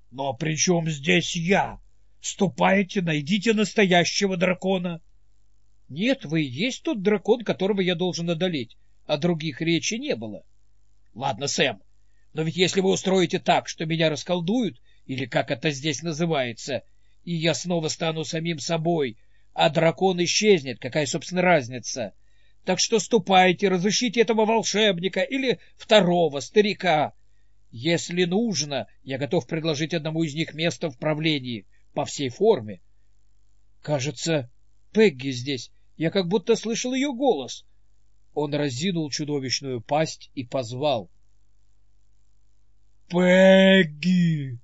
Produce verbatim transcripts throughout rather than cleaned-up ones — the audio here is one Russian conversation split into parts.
— Но при чем здесь я? Ступайте, найдите настоящего дракона. — Нет, вы и есть тот дракон, которого я должен одолеть. О других речи не было. — Ладно, Сэм, но ведь если вы устроите так, что меня расколдуют, или как это здесь называется, и я снова стану самим собой, а дракон исчезнет, какая, собственно, разница? Так что ступайте, разыщите этого волшебника или второго старика. Если нужно, я готов предложить одному из них место в правлении по всей форме. Кажется, Пегги здесь. Я как будто слышал ее голос. Он разинул чудовищную пасть и позвал. — Пегги!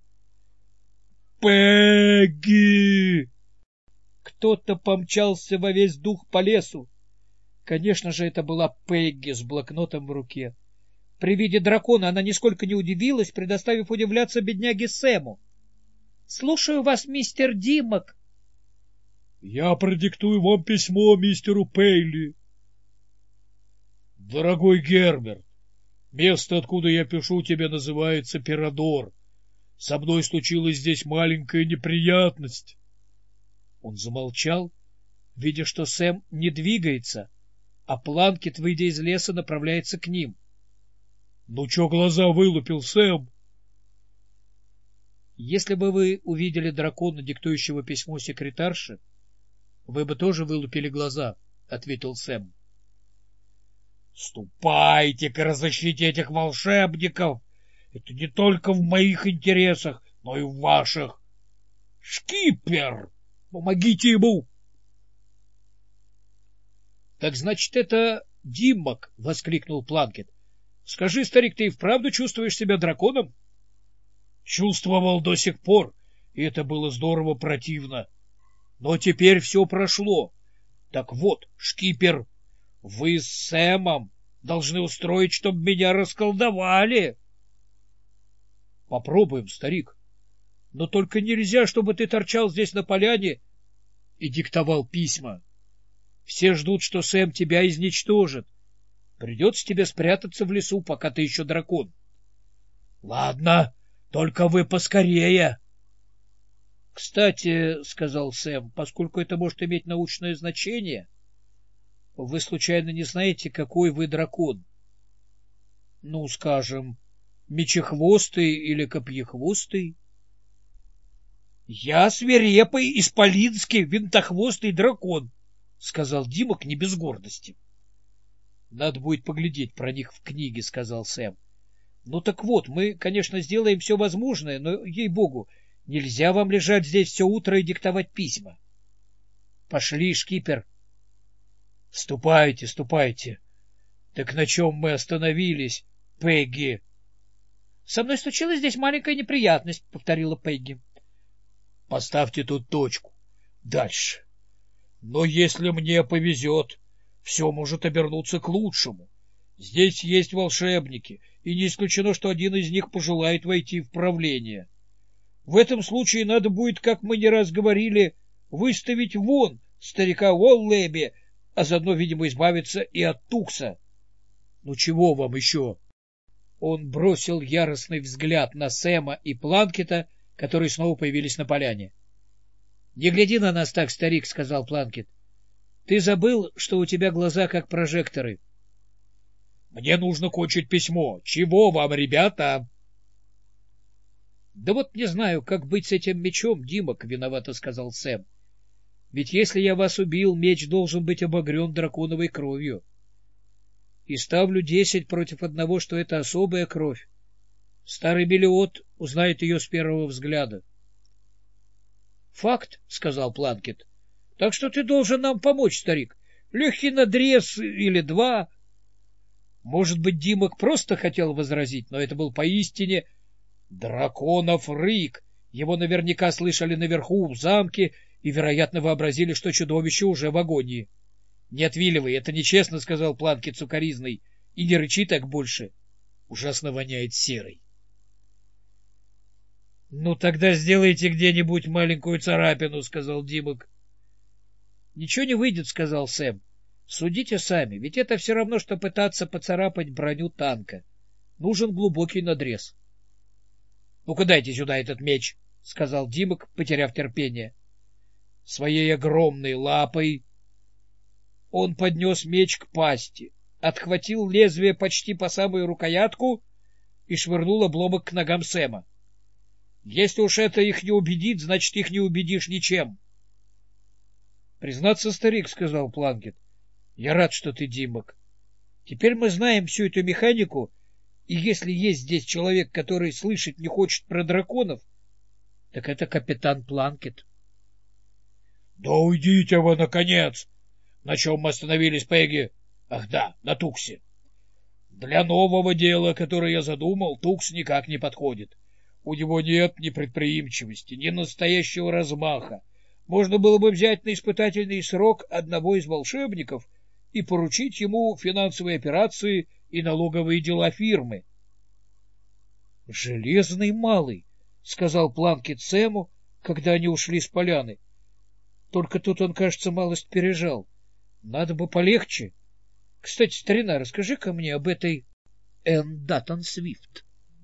Пегги! Кто-то помчался во весь дух по лесу. Конечно же, это была Пегги с блокнотом в руке. При виде дракона она нисколько не удивилась, предоставив удивляться бедняге Сэму. — Слушаю вас, мистер Димок. — Я продиктую вам письмо мистеру Пейли. — Дорогой Герберт, место, откуда я пишу тебе, называется Пирадор. Со мной случилась здесь маленькая неприятность. Он замолчал, видя, что Сэм не двигается, а Планкет, выйдя из леса, направляется к ним. — Ну, чё глаза вылупил, Сэм? — Если бы вы увидели дракона, диктующего письмо секретарше, вы бы тоже вылупили глаза, — ответил Сэм. — Ступайте-ка, разыщите этих волшебников! Это не только в моих интересах, но и в ваших. Шкипер! Помогите ему! — Так значит, это Диммок! — воскликнул Планкет. — Скажи, старик, ты и вправду чувствуешь себя драконом? — Чувствовал до сих пор, и это было здорово противно. Но теперь все прошло. Так вот, Шкипер, вы с Сэмом должны устроить, чтобы меня расколдовали. — Попробуем, старик. Но только нельзя, чтобы ты торчал здесь на поляне и диктовал письма. Все ждут, что Сэм тебя изничтожит. Придется тебе спрятаться в лесу, пока ты еще дракон. — Ладно, только вы поскорее. — Кстати, — сказал Сэм, — поскольку это может иметь научное значение, вы случайно не знаете, какой вы дракон? — Ну, скажем, мечехвостый или копьехвостый? — Я свирепый, исполинский, винтохвостый дракон, — сказал Димок не без гордости. — Надо будет поглядеть про них в книге, — сказал Сэм. — Ну так вот, мы, конечно, сделаем все возможное, но, ей-богу, нельзя вам лежать здесь все утро и диктовать письма. — Пошли, Шкипер. — Ступайте, ступайте. Так на чем мы остановились, Пегги? — Со мной случилась здесь маленькая неприятность, — повторила Пегги. — Поставьте тут точку. Дальше. Но если мне повезет, все может обернуться к лучшему. Здесь есть волшебники, и не исключено, что один из них пожелает войти в правление. В этом случае надо будет, как мы не раз говорили, выставить вон старика Уоллэби, а заодно, видимо, избавиться и от Тукса. Ну чего вам еще? Он бросил яростный взгляд на Сэма и Планкета, которые снова появились на поляне. — Не гляди на нас так, старик, — сказал Планкет. — Ты забыл, что у тебя глаза как прожекторы. — Мне нужно кончить письмо. Чего вам, ребята? — Да вот не знаю, как быть с этим мечом, Димок, — виновато сказал Сэм. — Ведь если я вас убил, меч должен быть обогрен драконовой кровью. И ставлю десять против одного, что это особая кровь. Старый Белиот узнает ее с первого взгляда. — Факт, — сказал Планкет. — Так что ты должен нам помочь, старик. Легкий надрез или два. Может быть, Димок просто хотел возразить, но это был поистине драконов рык. Его наверняка слышали наверху в замке и, вероятно, вообразили, что чудовище уже в агонии. — Не отвиливай, это нечестно, — сказал Планкет сукоризной, — и не рычи так больше. Ужасно воняет серой. — Ну, тогда сделайте где-нибудь маленькую царапину, — сказал Димок. — Ничего не выйдет, — сказал Сэм. — Судите сами, ведь это все равно, что пытаться поцарапать броню танка. Нужен глубокий надрез. — Ну-ка дайте сюда этот меч, — сказал Димок, потеряв терпение. Своей огромной лапой он поднес меч к пасти, отхватил лезвие почти по самую рукоятку и швырнул обломок к ногам Сэма. — Если уж это их не убедит, значит, их не убедишь ничем. — Признаться, старик, — сказал Планкет, — я рад, что ты Димок. Теперь мы знаем всю эту механику, и если есть здесь человек, который слышать не хочет про драконов, так это капитан Планкет. — Да уйдите вы, наконец! На чем мы остановились, Пегги? Ах да, на Туксе. Для нового дела, которое я задумал, Тукс никак не подходит. У него нет ни предприимчивости, ни настоящего размаха. Можно было бы взять на испытательный срок одного из волшебников и поручить ему финансовые операции и налоговые дела фирмы. — Железный малый, — сказал Планкет Сэму, когда они ушли с поляны. Только тут он, кажется, малость пережал. Надо бы полегче. Кстати, старина, расскажи-ка мне об этой Энн Даттон Свифт.